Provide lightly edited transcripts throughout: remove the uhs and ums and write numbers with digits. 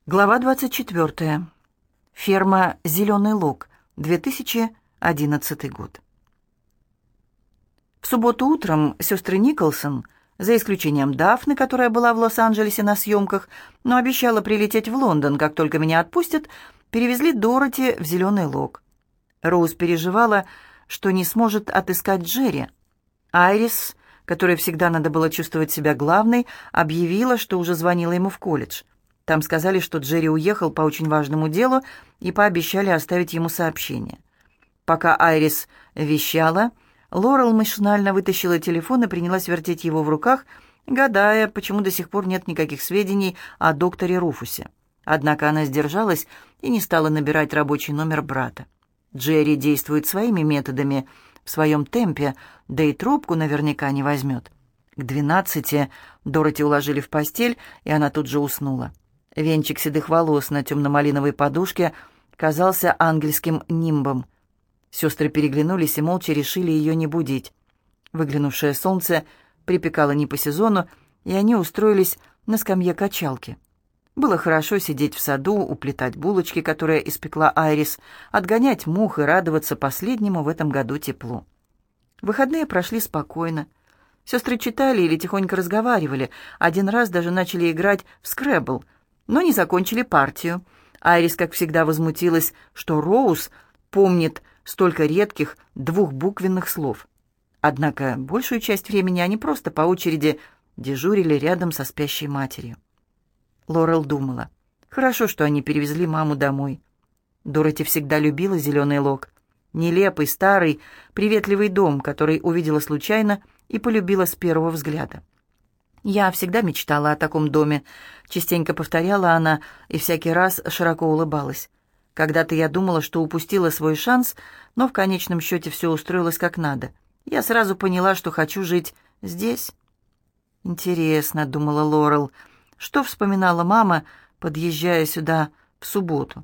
Глава 24. Ферма «Зеленый луг», 2011 год. В субботу утром сестры Николсон, за исключением Дафны, которая была в Лос-Анджелесе на съемках, но обещала прилететь в Лондон, как только меня отпустят, перевезли Дороти в «Зеленый луг». Роуз переживала, что не сможет отыскать Джерри. Айрис, которой всегда надо было чувствовать себя главной, объявила, что уже звонила ему в колледж. Там сказали, что Джерри уехал по очень важному делу и пообещали оставить ему сообщение. Пока Айрис вещала, Лорел машинально вытащила телефон и принялась вертеть его в руках, гадая, почему до сих пор нет никаких сведений о докторе Руфусе. Однако она сдержалась и не стала набирать рабочий номер брата. Джерри действует своими методами, в своем темпе, да и трубку наверняка не возьмет. К 12 Дороти уложили в постель, и она тут же уснула. Венчик седых волос на темно-малиновой подушке казался ангельским нимбом. Сестры переглянулись и молча решили ее не будить. Выглянувшее солнце припекало не по сезону, и они устроились на скамье качалки. Было хорошо сидеть в саду, уплетать булочки, которые испекла Айрис, отгонять мух и радоваться последнему в этом году теплу. Выходные прошли спокойно. Сестры читали или тихонько разговаривали, один раз даже начали играть в скребл, но не закончили партию. Айрис, как всегда, возмутилась, что Роуз помнит столько редких двухбуквенных слов. Однако большую часть времени они просто по очереди дежурили рядом со спящей матерью. Лорел думала, хорошо, что они перевезли маму домой. Дороти всегда любила «Зеленый луг». Нелепый, старый, приветливый дом, который увидела случайно и полюбила с первого взгляда. «Я всегда мечтала о таком доме», — частенько повторяла она и всякий раз широко улыбалась. «Когда-то я думала, что упустила свой шанс, но в конечном счете все устроилось как надо. Я сразу поняла, что хочу жить здесь». «Интересно», — думала Лорел, — «что вспоминала мама, подъезжая сюда в субботу?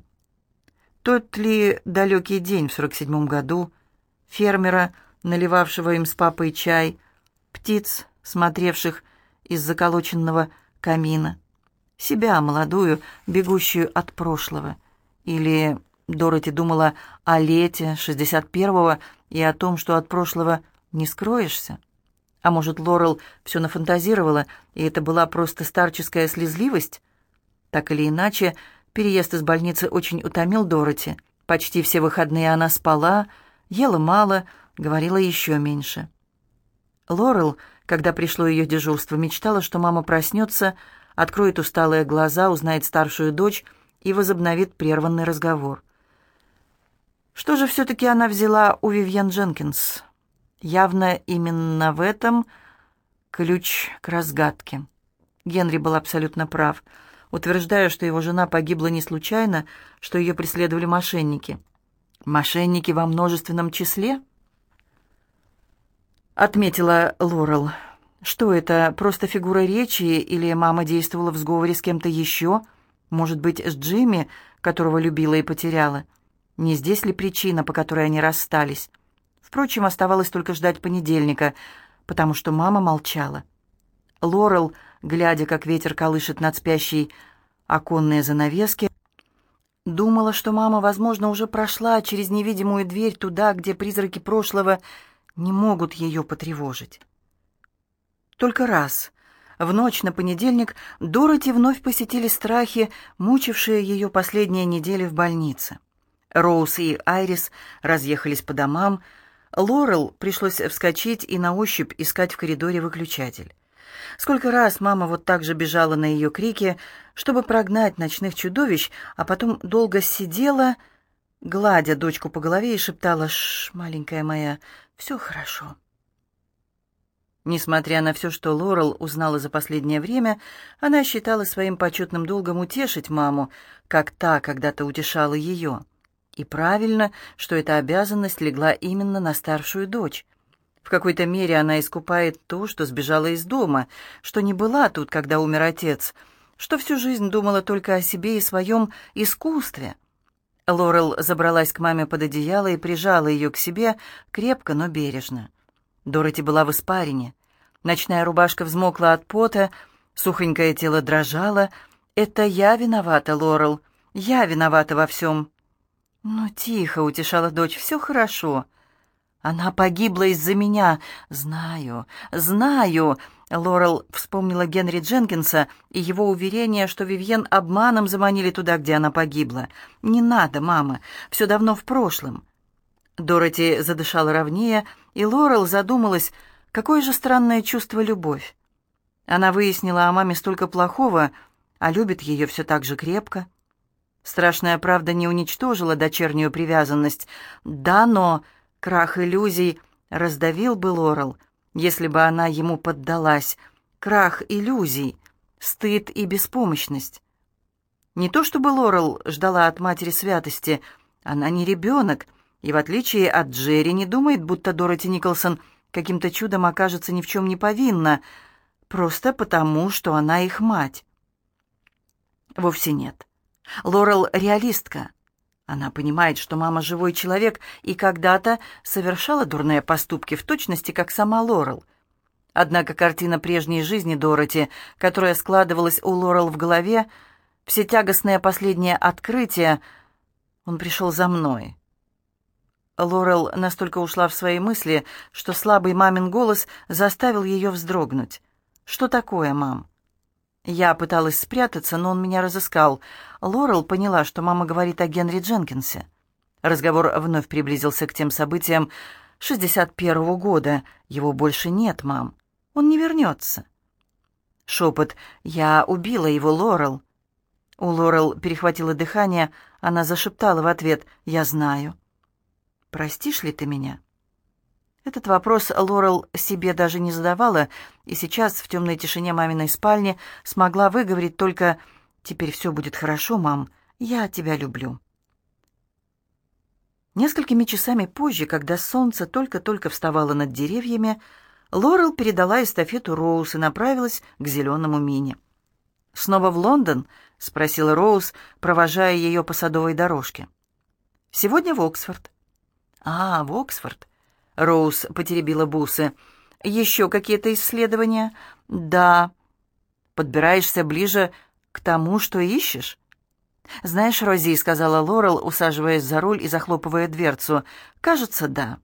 Тот ли далекий день в 47-м году, фермера, наливавшего им с папой чай, птиц, смотревших из заколоченного камина, себя, молодую, бегущую от прошлого? Или Дороти думала о лете 61-го и о том, что от прошлого не скроешься? А может, Лорел все нафантазировала, и это была просто старческая слезливость? Так или иначе, переезд из больницы очень утомил Дороти. Почти все выходные она спала, ела мало, говорила еще меньше. Лорел, когда пришло ее дежурство, мечтала, что мама проснется, откроет усталые глаза, узнает старшую дочь и возобновит прерванный разговор. Что же все-таки она взяла у Вивьен Дженкинс? Явно именно в этом ключ к разгадке. Генри был абсолютно прав, утверждая, что его жена погибла не случайно, что ее преследовали мошенники. «Мошенники во множественном числе?» — отметила Лорел. «Что это, просто фигура речи, или мама действовала в сговоре с кем-то еще? Может быть, с Джимми, которого любила и потеряла? Не здесь ли причина, по которой они расстались?» Впрочем, оставалось только ждать понедельника, потому что мама молчала. Лорел, глядя, как ветер колышет над спящей оконные занавески, думала, что мама, возможно, уже прошла через невидимую дверь туда, где призраки прошлого не могут ее потревожить. Только раз, в ночь на понедельник, Дороти вновь посетили страхи, мучившие ее последние недели в больнице. Роуз и Айрис разъехались по домам. Лорел пришлось вскочить и на ощупь искать в коридоре выключатель. Сколько раз мама вот так же бежала на ее крики, чтобы прогнать ночных чудовищ, а потом долго сидела, гладя дочку по голове, и шептала: «Шш, маленькая моя, все хорошо». Несмотря на все, что Лорел узнала за последнее время, она считала своим почетным долгом утешить маму, как та когда-то утешала ее. И правильно, что эта обязанность легла именно на старшую дочь. В какой-то мере она искупает то, что сбежала из дома, что не была тут, когда умер отец, что всю жизнь думала только о себе и своем искусстве. Лорел забралась к маме под одеяло и прижала ее к себе крепко, но бережно. Дороти была в испарине. Ночная рубашка взмокла от пота, сухонькое тело дрожало, «Это я виновата, Лорел. Я виновата во всем». «Ну, тихо», — утешала дочь, — «все хорошо». «Она погибла из-за меня. Знаю, знаю». Лорел вспомнила Генри Дженкинса и его уверение, что Вивьен обманом заманили туда, где она погибла. «Не надо, мама, все давно в прошлом». Дороти задышала ровнее, и Лорел задумалась, какое же странное чувство любовь. Она выяснила о маме столько плохого, а любит ее все так же крепко. Страшная правда не уничтожила дочернюю привязанность. Да, но крах иллюзий раздавил бы Лорел, если бы она ему поддалась. Крах иллюзий, стыд и беспомощность. Не то чтобы Лорел ждала от матери святости, она не ребенок, и в отличие от Джерри не думает, будто Дороти Николсон каким-то чудом окажется ни в чем не повинна, просто потому, что она их мать. Вовсе нет. Лорел реалистка. Она понимает, что мама живой человек и когда-то совершала дурные поступки в точности, как сама Лорел. Однако картина прежней жизни Дороти, которая складывалась у Лорел в голове, все тягостные последние открытия, он пришел за мной. Лорел настолько ушла в свои мысли, что слабый мамин голос заставил ее вздрогнуть. «Что такое, мам?» Я пыталась спрятаться, но он меня разыскал. Лорел поняла, что мама говорит о Генри Дженкинсе. Разговор вновь приблизился к тем событиям 61-го года. «Его больше нет, мам. Он не вернется». Шепот: «Я убила его, Лорел». У Лорел перехватило дыхание, она зашептала в ответ: «Я знаю». «Простишь ли ты меня?» Этот вопрос Лорел себе даже не задавала, и сейчас в темной тишине маминой спальни смогла выговорить только: «Теперь все будет хорошо, мам, я тебя люблю». Несколькими часами позже, когда солнце только-только вставало над деревьями, Лорел передала эстафету Роуз и направилась к зеленому мини. «Снова в Лондон?» — спросила Роуз, провожая ее по садовой дорожке. «Сегодня в Оксфорд». «А, в Оксфорд». Роуз потеребила бусы. «Еще какие-то исследования?» «Да». «Подбираешься ближе к тому, что ищешь?» «Знаешь, Рози», — сказала Лорел, усаживаясь за руль и захлопывая дверцу, — «кажется, да».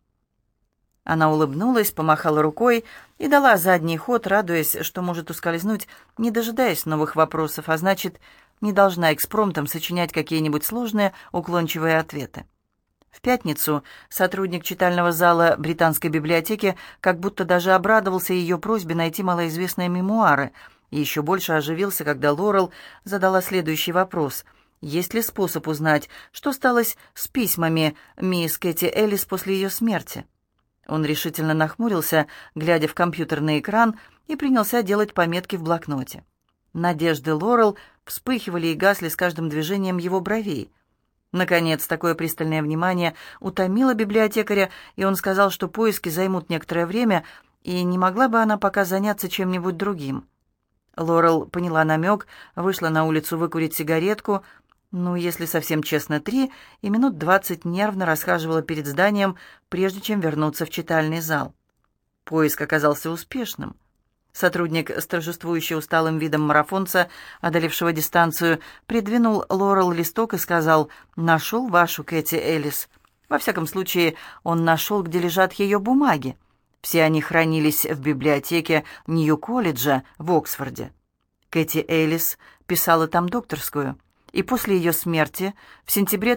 Она улыбнулась, помахала рукой и дала задний ход, радуясь, что может ускользнуть, не дожидаясь новых вопросов, а значит, не должна экспромтом сочинять какие-нибудь сложные, уклончивые ответы. В пятницу сотрудник читального зала Британской библиотеки как будто даже обрадовался ее просьбе найти малоизвестные мемуары и еще больше оживился, когда Лорел задала следующий вопрос: есть ли способ узнать, что сталось с письмами мисс Кэти Эллис после ее смерти? Он решительно нахмурился, глядя в компьютерный экран, и принялся делать пометки в блокноте. Надежды Лорел вспыхивали и гасли с каждым движением его бровей. Наконец, такое пристальное внимание утомило библиотекаря, и он сказал, что поиски займут некоторое время, и не могла бы она пока заняться чем-нибудь другим. Лорел поняла намек, вышла на улицу выкурить сигаретку, если совсем честно, 3, и минут 20 нервно расхаживала перед зданием, прежде чем вернуться в читальный зал. Поиск оказался успешным. Сотрудник с торжествующе усталым видом марафонца, одолевшего дистанцию, придвинул Лорел листок и сказал: «Нашел вашу Кэти Эллис». Во всяком случае, он нашел, где лежат ее бумаги. Все они хранились в библиотеке Нью-колледжа в Оксфорде. Кэти Эллис писала там докторскую, и после ее смерти в сентябре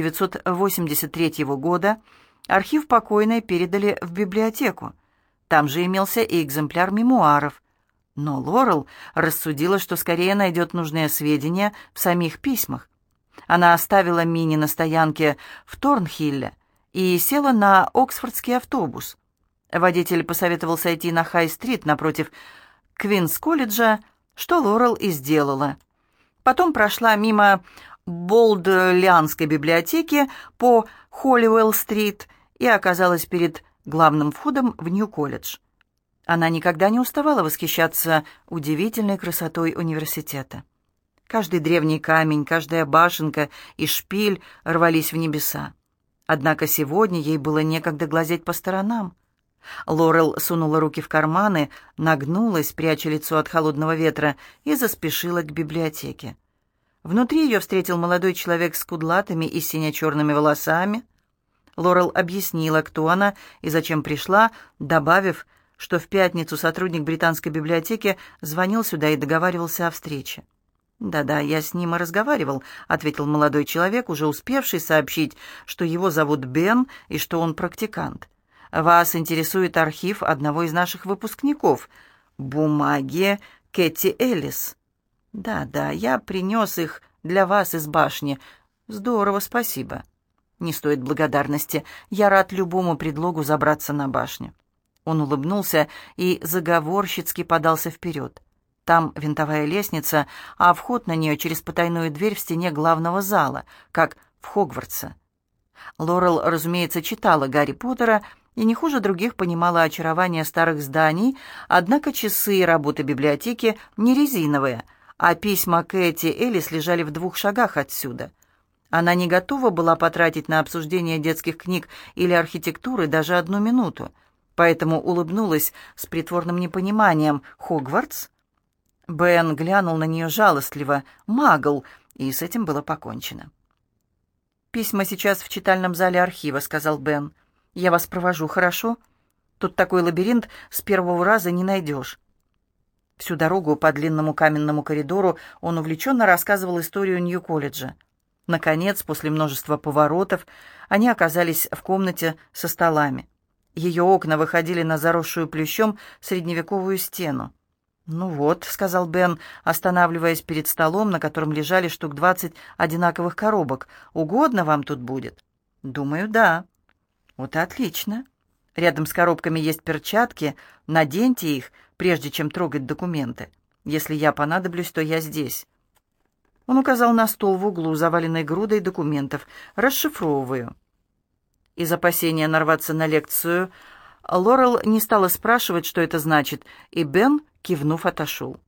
1983 года архив покойной передали в библиотеку. Там же имелся и экземпляр мемуаров. Но Лорел рассудила, что скорее найдет нужные сведения в самих письмах. Она оставила Мини на стоянке в Торнхилле и села на оксфордский автобус. Водитель посоветовал сойти на Хай-стрит напротив Квинс-колледжа, что Лорел и сделала. Потом прошла мимо Болдлианской библиотеки по Холливелл-стрит и оказалась перед главным входом в Нью-колледж. Она никогда не уставала восхищаться удивительной красотой университета. Каждый древний камень, каждая башенка и шпиль рвались в небеса. Однако сегодня ей было некогда глазеть по сторонам. Лорел сунула руки в карманы, нагнулась, пряча лицо от холодного ветра, и заспешила к библиотеке. Внутри ее встретил молодой человек с кудлатыми и сине-черными волосами. Лорел объяснила, кто она и зачем пришла, добавив, что в пятницу сотрудник британской библиотеки звонил сюда и договаривался о встрече. «Да-да, я с ним и разговаривал», — ответил молодой человек, уже успевший сообщить, что его зовут Бен и что он практикант. «Вас интересует архив одного из наших выпускников. Бумаги Кэти Эллис». «Да-да, я принес их для вас из башни. Здорово, спасибо». «Не стоит благодарности. Я рад любому предлогу забраться на башню». Он улыбнулся и заговорщицки подался вперед. Там винтовая лестница, а вход на нее через потайную дверь в стене главного зала, как в Хогвартсе. Лорел, разумеется, читала Гарри Поттера и не хуже других понимала очарование старых зданий, однако часы работы библиотеки не резиновые, а письма Кэти Эллис лежали в 2 шагах отсюда. Она не готова была потратить на обсуждение детских книг или архитектуры даже 1 минуту, поэтому улыбнулась с притворным непониманием. «Хогвартс?» Бен глянул на нее жалостливо. «Магл!» И с этим было покончено. «Письма сейчас в читальном зале архива», — сказал Бен. «Я вас провожу, хорошо? Тут такой лабиринт с первого раза не найдешь». Всю дорогу по длинному каменному коридору он увлеченно рассказывал историю Нью-колледжа. Наконец, после множества поворотов, они оказались в комнате со столами. Ее окна выходили на заросшую плющом средневековую стену. «Ну вот», — сказал Бен, останавливаясь перед столом, на котором лежали штук 20 одинаковых коробок. «Угодно вам тут будет?» «Думаю, да». «Вот и отлично. Рядом с коробками есть перчатки. Наденьте их, прежде чем трогать документы. Если я понадоблюсь, то я здесь». Он указал на стол в углу, заваленный грудой документов. «Расшифровываю». Из опасения нарваться на лекцию, Лорел не стала спрашивать, что это значит, и Бен, кивнув, отошел.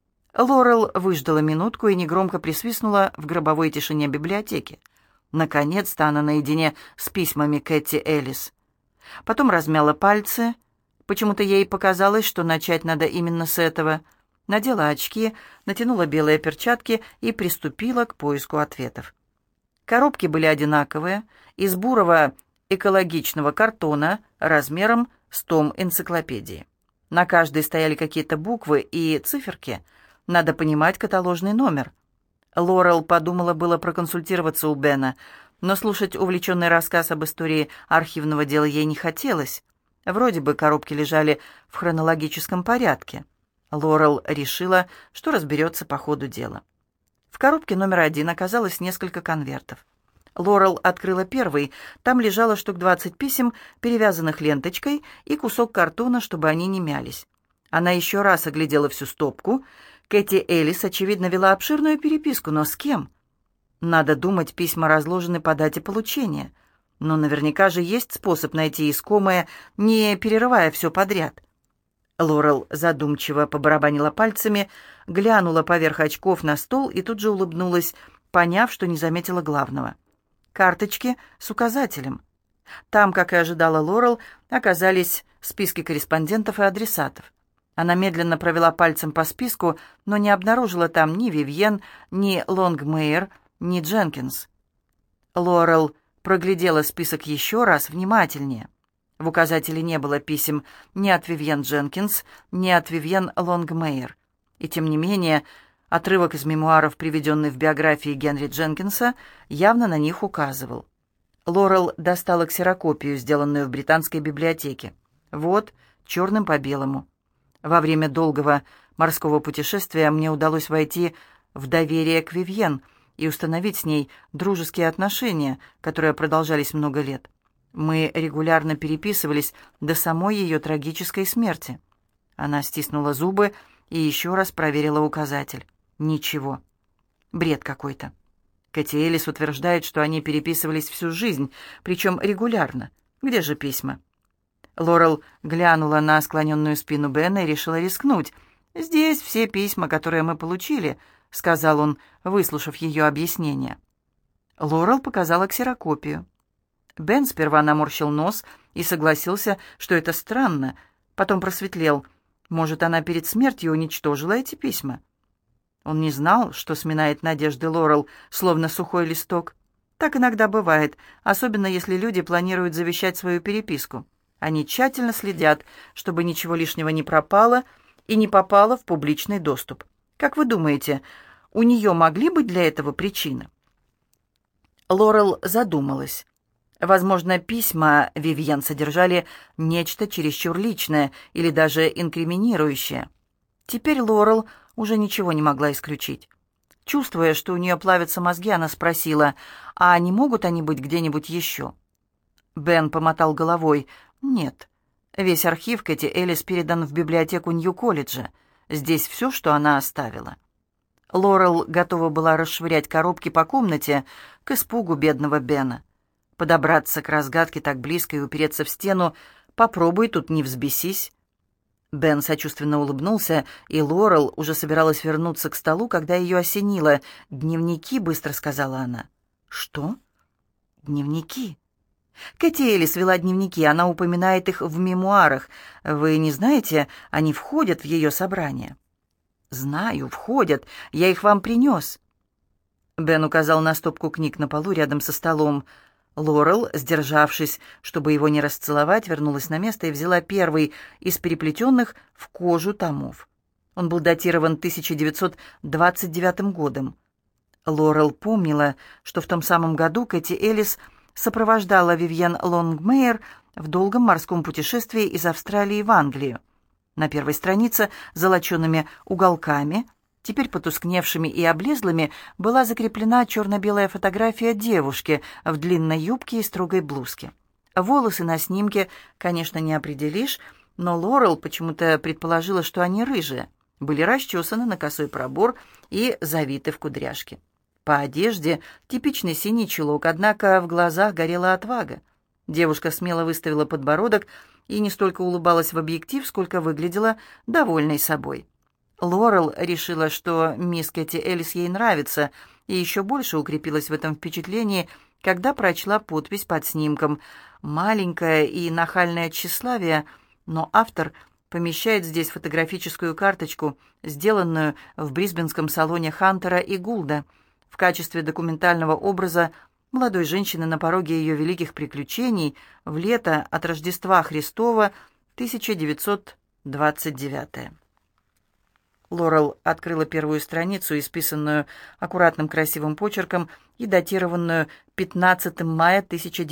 Лорел выждала минутку и негромко присвистнула в гробовой тишине библиотеки. Наконец-то она наедине с письмами Кэти Эллис. Потом размяла пальцы. Почему-то ей показалось, что начать надо именно с этого. Надела очки, натянула белые перчатки и приступила к поиску ответов. Коробки были одинаковые, из бурого экологичного картона размером с том энциклопедии. На каждой стояли какие-то буквы и циферки. Надо понимать каталожный номер. Лорел подумала было проконсультироваться у Бена, но слушать увлеченный рассказ об истории архивного дела ей не хотелось. Вроде бы коробки лежали в хронологическом порядке. Лорел решила, что разберется по ходу дела. В коробке номер 1 оказалось несколько конвертов. Лорел открыла первый. Там лежало штук 20 писем, перевязанных ленточкой, и кусок картона, чтобы они не мялись. Она еще раз оглядела всю стопку. Кэти Эллис, очевидно, вела обширную переписку, но с кем? Надо думать, письма разложены по дате получения. Но наверняка же есть способ найти искомое, не перерывая все подряд. Лорел задумчиво побарабанила пальцами, глянула поверх очков на стол и тут же улыбнулась, поняв, что не заметила главного. Карточки с указателем. Там, как и ожидала Лорел, оказались списки корреспондентов и адресатов. Она медленно провела пальцем по списку, но не обнаружила там ни Вивьен, ни Лонгмейер, ни Дженкинс. Лорел проглядела список еще раз внимательнее. В указателе не было писем ни от Вивьен Дженкинс, ни от Вивьен Лонгмейер. И тем не менее, отрывок из мемуаров, приведенный в биографии Генри Дженкинса, явно на них указывал. Лорел достала ксерокопию, сделанную в британской библиотеке. Вот, черным по белому. Во время долгого морского путешествия мне удалось войти в доверие к Вивьен и установить с ней дружеские отношения, которые продолжались много лет. Мы регулярно переписывались до самой ее трагической смерти. Она стиснула зубы и еще раз проверила указатель. Ничего. Бред какой-то. Кэти Эллис утверждает, что они переписывались всю жизнь, причем регулярно. Где же письма? Лорел глянула на склоненную спину Бена и решила рискнуть. «Здесь все письма, которые мы получили», — сказал он, выслушав ее объяснение. Лорел показала ксерокопию. Бен сперва наморщил нос и согласился, что это странно, потом просветлел. Может, она перед смертью уничтожила эти письма? Он не знал, что сминает надежды Лорел, словно сухой листок. Так иногда бывает, особенно если люди планируют завещать свою переписку. Они тщательно следят, чтобы ничего лишнего не пропало и не попало в публичный доступ. Как вы думаете, у нее могли быть для этого причины? Лорел задумалась. Возможно, письма Вивьен содержали нечто чересчур личное или даже инкриминирующее. Теперь Лорел уже ничего не могла исключить. Чувствуя, что у нее плавятся мозги, она спросила, а не могут они быть где-нибудь еще? Бен помотал головой. Нет. Весь архив Кэти Элис передан в библиотеку Нью-колледжа. Здесь все, что она оставила. Лорел готова была расшвырять коробки по комнате к испугу бедного Бена. Подобраться к разгадке так близко и упереться в стену, попробуй тут не взбесись. Бен сочувственно улыбнулся, и Лорел уже собиралась вернуться к столу, когда ее осенило. «Дневники», — быстро сказала она. «Что?» «Дневники». Кэти Элис вела дневники, она упоминает их в мемуарах. Вы не знаете, они входят в ее собрание? «Знаю, входят. Я их вам принес». Бен указал на стопку книг на полу рядом со столом. Лорел, сдержавшись, чтобы его не расцеловать, вернулась на место и взяла первый из переплетенных в кожу томов. Он был датирован 1929 годом. Лорел помнила, что в том самом году Кэти Элис сопровождала Вивьен Лонгмейер в долгом морском путешествии из Австралии в Англию. На первой странице золочеными уголками, теперь потускневшими и облезлыми, была закреплена черно-белая фотография девушки в длинной юбке и строгой блузке. Волосы на снимке, конечно, не определишь, но Лорел почему-то предположила, что они рыжие, были расчесаны на косой пробор и завиты в кудряшки. По одежде типичный синий чулок, однако в глазах горела отвага. Девушка смело выставила подбородок и не столько улыбалась в объектив, сколько выглядела довольной собой. Лорел решила, что мисс Кэти Элис ей нравится, и еще больше укрепилась в этом впечатлении, когда прочла подпись под снимком. Маленькое и нахальное тщеславие, но автор помещает здесь фотографическую карточку, сделанную в брисбенском салоне Хантера и Гулда, в качестве документального образа молодой женщины на пороге ее великих приключений в лето от Рождества Христова 1929. Лорел открыла первую страницу, исписанную аккуратным красивым почерком и датированную 15 мая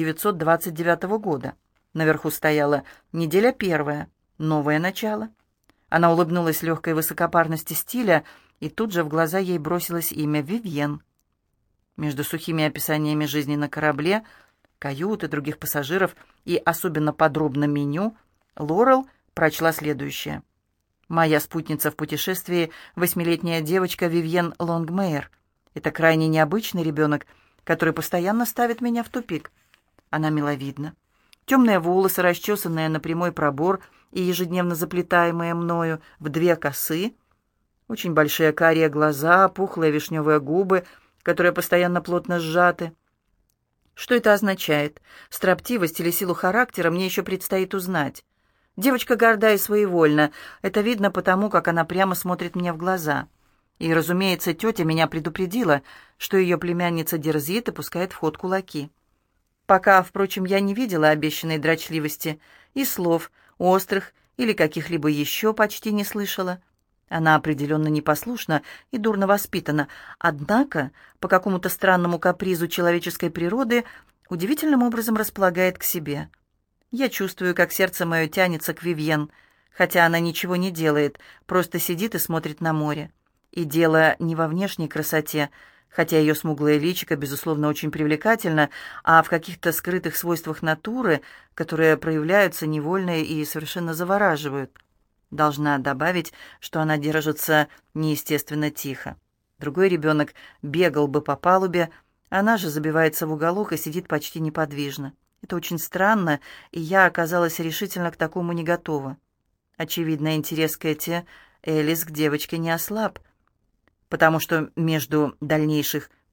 1929 года. Наверху стояла «Неделя первая. Новое начало». Она улыбнулась легкой высокопарности стиля, и тут же в глаза ей бросилось имя Вивьен. Между сухими описаниями жизни на корабле, каюты, других пассажиров и особенно подробно меню, Лорел прочла следующее. «Моя спутница в путешествии — 8-летняя девочка Вивьен Лонгмейер. Это крайне необычный ребенок, который постоянно ставит меня в тупик. Она миловидна. Темные волосы, расчесанные на прямой пробор и ежедневно заплетаемые мною в 2 косы, очень большие карие глаза, пухлые вишневые губы, которые постоянно плотно сжаты. Что это означает? Строптивость или силу характера мне еще предстоит узнать. Девочка горда и своевольна. Это видно потому, как она прямо смотрит мне в глаза. И, разумеется, тетя меня предупредила, что ее племянница дерзит и пускает в ход кулаки. Пока, впрочем, я не видела обещанной дрочливости, и слов, острых или каких-либо еще почти не слышала. Она определенно непослушна и дурно воспитана, однако по какому-то странному капризу человеческой природы удивительным образом располагает к себе. Я чувствую, как сердце мое тянется к Вивьен, хотя она ничего не делает, просто сидит и смотрит на море. И дело не во внешней красоте, хотя ее смуглое личико, безусловно, очень привлекательно, а в каких-то скрытых свойствах натуры, которые проявляются невольно и совершенно завораживают. Должна добавить, что она держится неестественно тихо. Другой ребенок бегал бы по палубе, она же забивается в уголок и сидит почти неподвижно. Это очень странно, и я оказалась решительно к такому не готова. Очевидно, интерес Кэти Элис к девочке не ослаб, потому что между дальнейших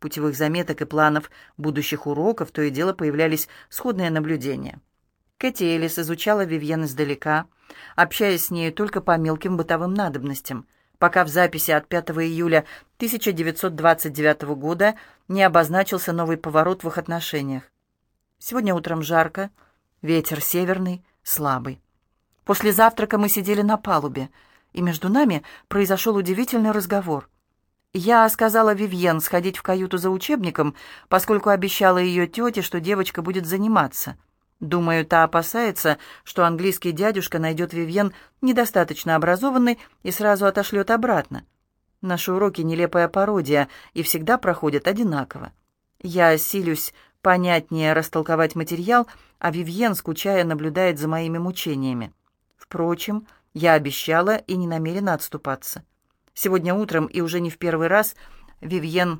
путевых заметок и планов будущих уроков то и дело появлялись сходные наблюдения. Кэти Элис изучала Вивьен издалека, общаясь с нею только по мелким бытовым надобностям, пока в записи от 5 июля 1929 года не обозначился новый поворот в их отношениях. Сегодня утром жарко, ветер северный, слабый. После завтрака мы сидели на палубе, и между нами произошел удивительный разговор. Я сказала Вивьен сходить в каюту за учебником, поскольку обещала ее тете, что девочка будет заниматься. Думаю, та опасается, что английский дядюшка найдет Вивьен недостаточно образованной и сразу отошлет обратно. Наши уроки — нелепая пародия и всегда проходят одинаково. Я силюсь понятнее растолковать материал, а Вивьен, скучая, наблюдает за моими мучениями. Впрочем, я обещала и не намерена отступаться. Сегодня утром, и уже не в первый раз, Вивьен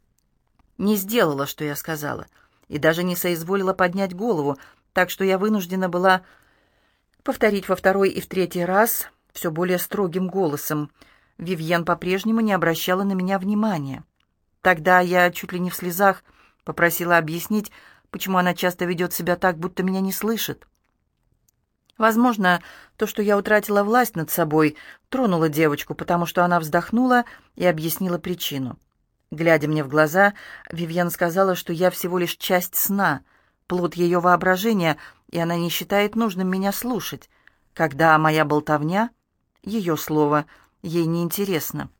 не сделала, что я сказала, и даже не соизволила поднять голову, так что я вынуждена была повторить во второй и в третий раз все более строгим голосом. Вивьен по-прежнему не обращала на меня внимания. Тогда я чуть ли не в слезах попросила объяснить, почему она часто ведет себя так, будто меня не слышит. Возможно, то, что я утратила власть над собой, тронуло девочку, потому что она вздохнула и объяснила причину. Глядя мне в глаза, Вивьен сказала, что я всего лишь часть сна, плод ее воображения, и она не считает нужным меня слушать, когда моя болтовня, ее слово, ей неинтересно.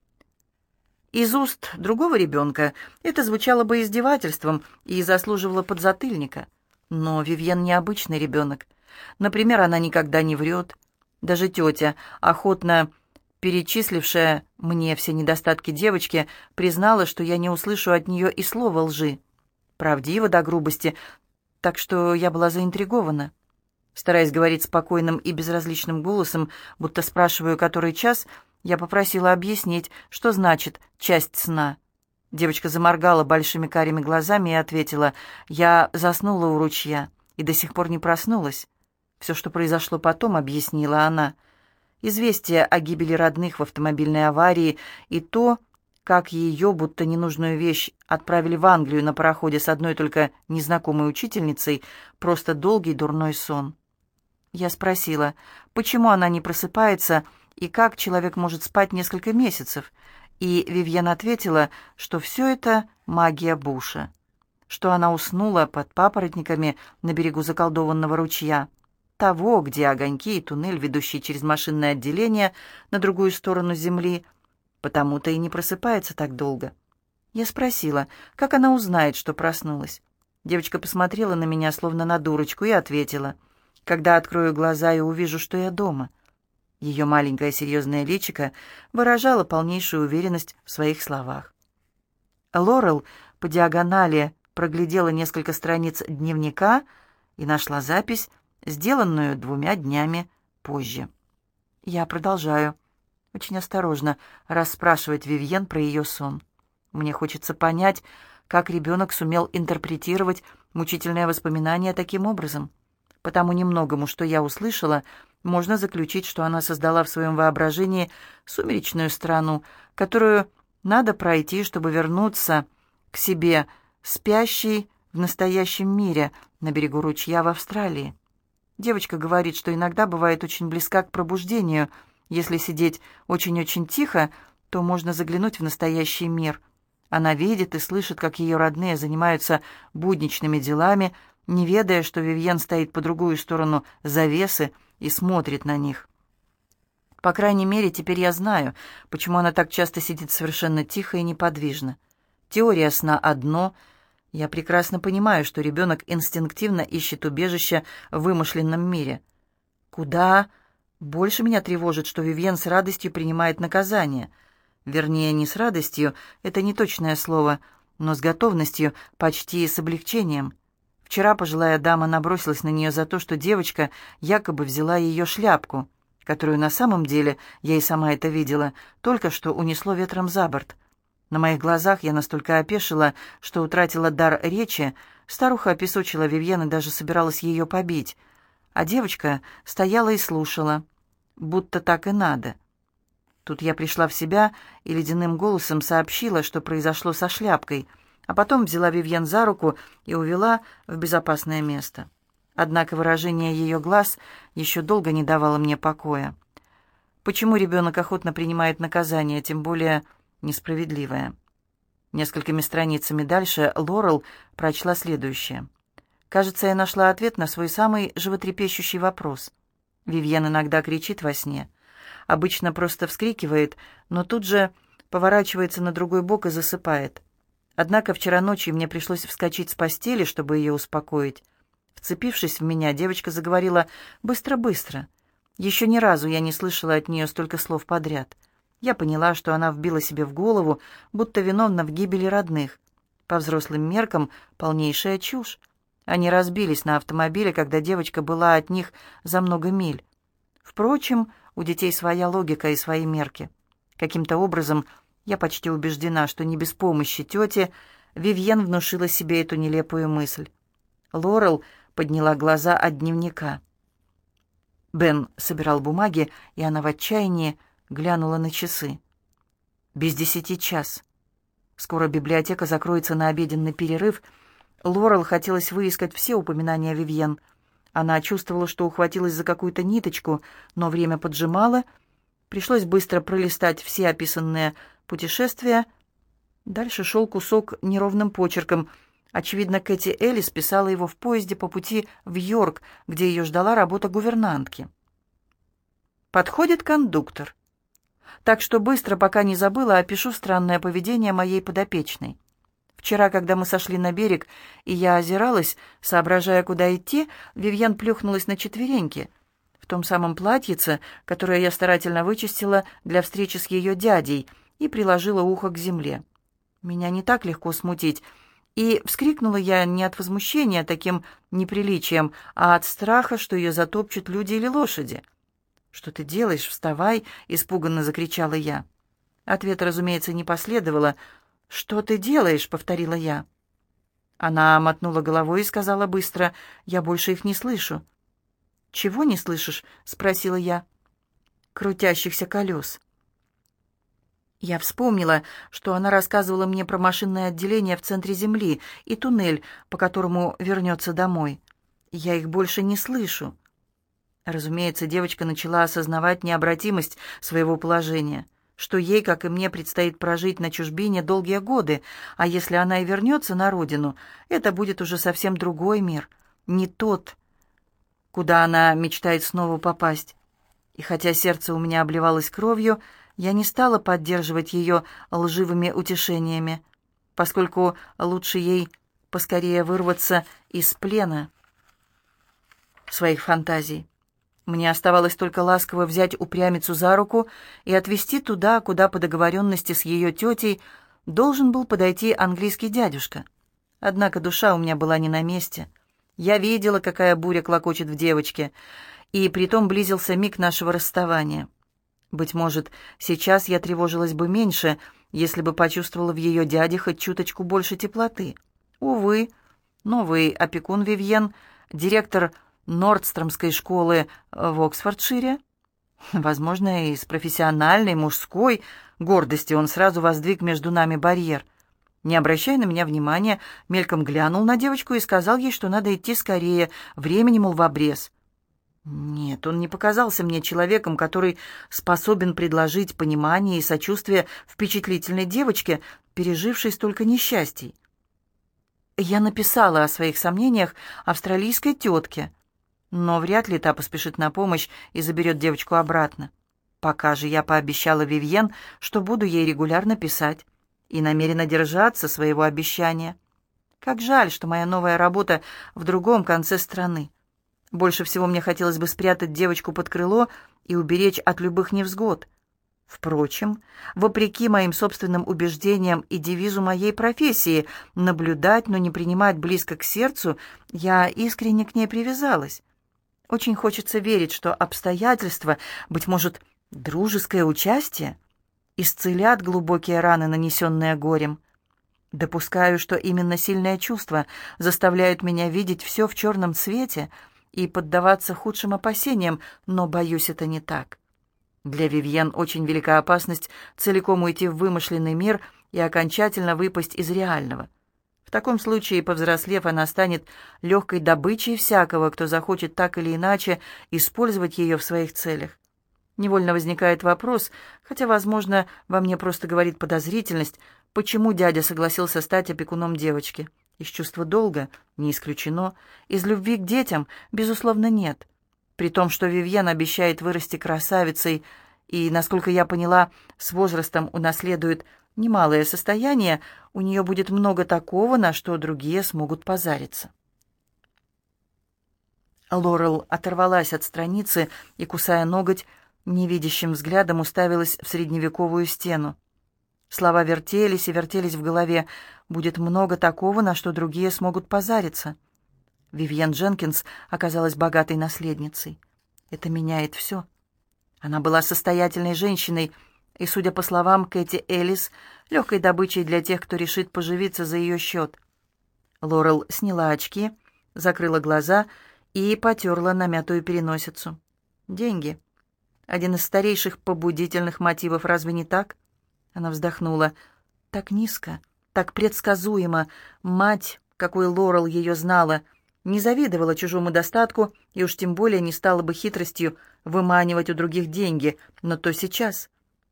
Из уст другого ребенка это звучало бы издевательством и заслуживало подзатыльника. Но Вивьен необычный ребенок. Например, она никогда не врет. Даже тетя, охотно перечислившая мне все недостатки девочки, признала, что я не услышу от нее и слова лжи. Правдиво до грубости, так что я была заинтригована. Стараясь говорить спокойным и безразличным голосом, будто спрашиваю, который час, я попросила объяснить, что значит «часть сна». Девочка заморгала большими карими глазами и ответила: «Я заснула у ручья и до сих пор не проснулась». Все, что произошло потом, объяснила она. Известие о гибели родных в автомобильной аварии и то, как ее, будто ненужную вещь, отправили в Англию на пароходе с одной только незнакомой учительницей, просто долгий дурной сон. Я спросила, почему она не просыпается и как человек может спать несколько месяцев, и Вивьен ответила, что все это магия Буша, что она уснула под папоротниками на берегу заколдованного ручья, того, где огоньки и туннель, ведущий через машинное отделение на другую сторону земли, потому-то и не просыпается так долго. Я спросила, как она узнает, что проснулась. Девочка посмотрела на меня, словно на дурочку, и ответила: «Когда открою глаза и увижу, что я дома». Ее маленькое серьезное личико выражало полнейшую уверенность в своих словах. Лорел по диагонали проглядела несколько страниц дневника и нашла запись, сделанную 2 днями позже. Я продолжаю очень осторожно расспрашивать Вивьен про ее сон. Мне хочется понять, как ребенок сумел интерпретировать мучительное воспоминание таким образом. По тому немногому, что я услышала, можно заключить, что она создала в своем воображении сумеречную страну, которую надо пройти, чтобы вернуться к себе спящей в настоящем мире на берегу ручья в Австралии. Девочка говорит, что иногда бывает очень близка к пробуждению. Если сидеть очень-очень тихо, то можно заглянуть в настоящий мир. Она видит и слышит, как ее родные занимаются будничными делами, не ведая, что Вивьен стоит по другую сторону завесы и смотрит на них. По крайней мере, теперь я знаю, почему она так часто сидит совершенно тихо и неподвижно. Теория сна одно. Я прекрасно понимаю, что ребенок инстинктивно ищет убежище в вымышленном мире. Куда больше меня тревожит, что Вивьен с радостью принимает наказание. Вернее, не с радостью, это не точное слово, но с готовностью, почти с облегчением. Вчера пожилая дама набросилась на нее за то, что девочка якобы взяла ее шляпку, которую на самом деле, я и сама это видела, только что унесло ветром за борт. На моих глазах я настолько опешила, что утратила дар речи. Старуха опесочила Вивьен и даже собиралась ее побить. А девочка стояла и слушала, будто так и надо. Тут я пришла в себя и ледяным голосом сообщила, что произошло со шляпкой. а потом взяла Вивьен за руку и увела в безопасное место. Однако выражение ее глаз еще долго не давало мне покоя. Почему ребенок охотно принимает наказание, тем более несправедливое? Несколькими страницами дальше Лорел прочла следующее. Кажется, я нашла ответ на свой самый животрепещущий вопрос. Вивьен иногда кричит во сне. Обычно просто вскрикивает, но тут же поворачивается на другой бок и засыпает. Однако вчера ночью мне пришлось вскочить с постели, чтобы ее успокоить. Вцепившись в меня, девочка заговорила быстро-быстро. Еще ни разу я не слышала от нее столько слов подряд. Я поняла, что она вбила себе в голову, будто виновна в гибели родных. По взрослым меркам полнейшая чушь. Они разбились на автомобиле, когда девочка была от них за много миль. Впрочем, у детей своя логика и свои мерки. Каким-то образом я почти убеждена, что не без помощи тети Вивьен внушила себе эту нелепую мысль. Лорел подняла глаза от дневника. Бен собирал бумаги, и она в отчаянии глянула на часы. Без 10 час. Скоро библиотека закроется на обеденный перерыв. Лорел хотелось выискать все упоминания Вивьен. Она чувствовала, что ухватилась за какую-то ниточку, но время поджимало. Пришлось быстро пролистать все описанные путешествия. Дальше шел кусок неровным почерком. Очевидно, Кэти Эллис писала его в поезде по пути в Йорк, где ее ждала работа гувернантки. Подходит кондуктор. Так что быстро, пока не забыла, опишу странное поведение моей подопечной. Вчера, когда мы сошли на берег, и я озиралась, соображая, куда идти, Вивьен плюхнулась на четвереньки, в том самом платьице, которое я старательно вычистила для встречи с ее дядей, и приложила ухо к земле. Меня не так легко смутить, и вскрикнула я не от возмущения таким неприличием, а от страха, что ее затопчут люди или лошади. «Что ты делаешь? Вставай!» — испуганно закричала я. Ответа, разумеется, не последовало. «Что ты делаешь?» — повторила я. Она мотнула головой и сказала быстро: «Я больше их не слышу». «Чего не слышишь?» — спросила я. «Крутящихся колес». Я вспомнила, что она рассказывала мне про машинное отделение в центре Земли и туннель, по которому вернется домой. Я их больше не слышу. Разумеется, девочка начала осознавать необратимость своего положения, что ей, как и мне, предстоит прожить на чужбине долгие годы, а если она и вернется на родину, это будет уже совсем другой мир, не тот, куда она мечтает снова попасть. И хотя сердце у меня обливалось кровью, я не стала поддерживать ее лживыми утешениями, поскольку лучше ей поскорее вырваться из плена своих фантазий. Мне оставалось только ласково взять упрямицу за руку и отвезти туда, куда по договоренности с ее тетей должен был подойти английский дядюшка. Однако душа у меня была не на месте. Я видела, какая буря клокочет в девочке, и притом близился миг нашего расставания. Быть может, сейчас я тревожилась бы меньше, если бы почувствовала в ее дяде хоть чуточку больше теплоты. Увы, новый опекун Вивьен, директор Нордстромской школы в Оксфордшире, возможно, из профессиональной, мужской гордости он сразу воздвиг между нами барьер. Не обращая на меня внимания, мельком глянул на девочку и сказал ей, что надо идти скорее, времени, мол, в обрез. Нет, он не показался мне человеком, который способен предложить понимание и сочувствие впечатлительной девочке, пережившей столько несчастий. Я написала о своих сомнениях австралийской тетке, но вряд ли та поспешит на помощь и заберет девочку обратно. Пока же я пообещала Вивьен, что буду ей регулярно писать, и намерена держаться своего обещания. Как жаль, что моя новая работа в другом конце страны. Больше всего мне хотелось бы спрятать девочку под крыло и уберечь от любых невзгод. Впрочем, вопреки моим собственным убеждениям и девизу моей профессии наблюдать, но не принимать близко к сердцу, я искренне к ней привязалась. Очень хочется верить, что обстоятельства, быть может, дружеское участие, исцелят глубокие раны, нанесенные горем. Допускаю, что именно сильное чувство заставляет меня видеть все в черном цвете и поддаваться худшим опасениям, но, боюсь, это не так. Для Вивьен очень велика опасность целиком уйти в вымышленный мир и окончательно выпасть из реального. В таком случае, повзрослев, она станет легкой добычей всякого, кто захочет так или иначе использовать ее в своих целях. Невольно возникает вопрос, хотя, возможно, во мне просто говорит подозрительность, почему дядя согласился стать опекуном девочки. Из чувства долга? Не исключено. Из любви к детям? Безусловно, нет. При том, что Вивьен обещает вырасти красавицей и, насколько я поняла, с возрастом унаследует немалое состояние, у нее будет много такого, на что другие смогут позариться. Лорел оторвалась от страницы и, кусая ноготь, невидящим взглядом уставилась в средневековую стену. Слова вертелись и вертелись в голове. «Будет много такого, на что другие смогут позариться». Вивьен Дженкинс оказалась богатой наследницей. Это меняет все. Она была состоятельной женщиной, и, судя по словам Кэти Эллис, легкой добычей для тех, кто решит поживиться за ее счет. Лорел сняла очки, закрыла глаза и потерла намятую переносицу. Деньги. Один из старейших побудительных мотивов, разве не так? Она вздохнула. Так низко, так предсказуемо. Мать, какой Лорел ее знала, не завидовала чужому достатку и уж тем более не стала бы хитростью выманивать у других деньги, но то сейчас.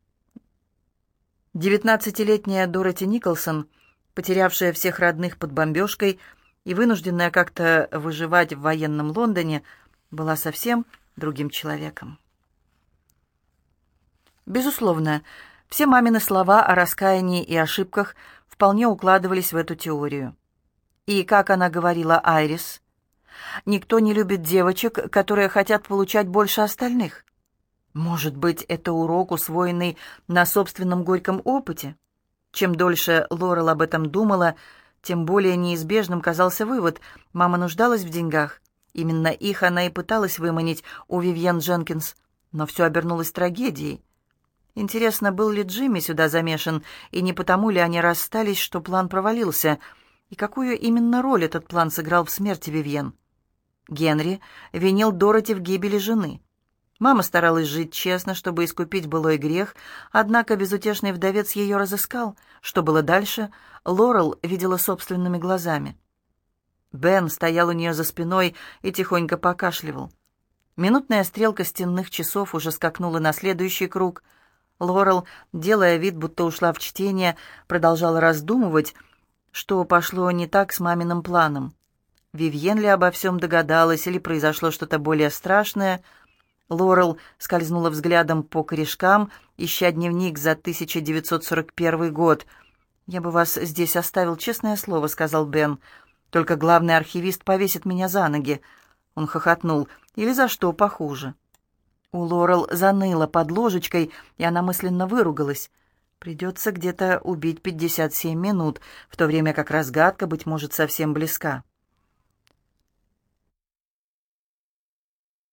19-летняя Дороти Николсон, потерявшая всех родных под бомбежкой и вынужденная как-то выживать в военном Лондоне, была совсем другим человеком. Безусловно, все мамины слова о раскаянии и ошибках вполне укладывались в эту теорию. И, как она говорила Айрис, никто не любит девочек, которые хотят получать больше остальных. Может быть, это урок, усвоенный на собственном горьком опыте? Чем дольше Лорел об этом думала, тем более неизбежным казался вывод. Мама нуждалась в деньгах. Именно их она и пыталась выманить у Вивьен Дженкинс. Но все обернулось трагедией. Интересно, был ли Джимми сюда замешан, и не потому ли они расстались, что план провалился? И какую именно роль этот план сыграл в смерти Вивьен? Генри винил Дороти в гибели жены. Мама старалась жить честно, чтобы искупить былой грех, однако безутешный вдовец ее разыскал. Что было дальше, Лорел видела собственными глазами. Бен стоял у нее за спиной и тихонько покашливал. Минутная стрелка стенных часов уже скакнула на следующий круг. Лорел, делая вид, будто ушла в чтение, продолжала раздумывать, что пошло не так с маминым планом. Вивьен ли обо всем догадалась, или произошло что-то более страшное? Лорел скользнула взглядом по корешкам, ища дневник за 1941 год. «Я бы вас здесь оставил, честное слово», — сказал Бен. «Только главный архивист повесит меня за ноги». Он хохотнул. «Или за что похуже». У Лорел заныло под ложечкой, и она мысленно выругалась. Придется где-то убить 57 минут, в то время как разгадка, быть может, совсем близка.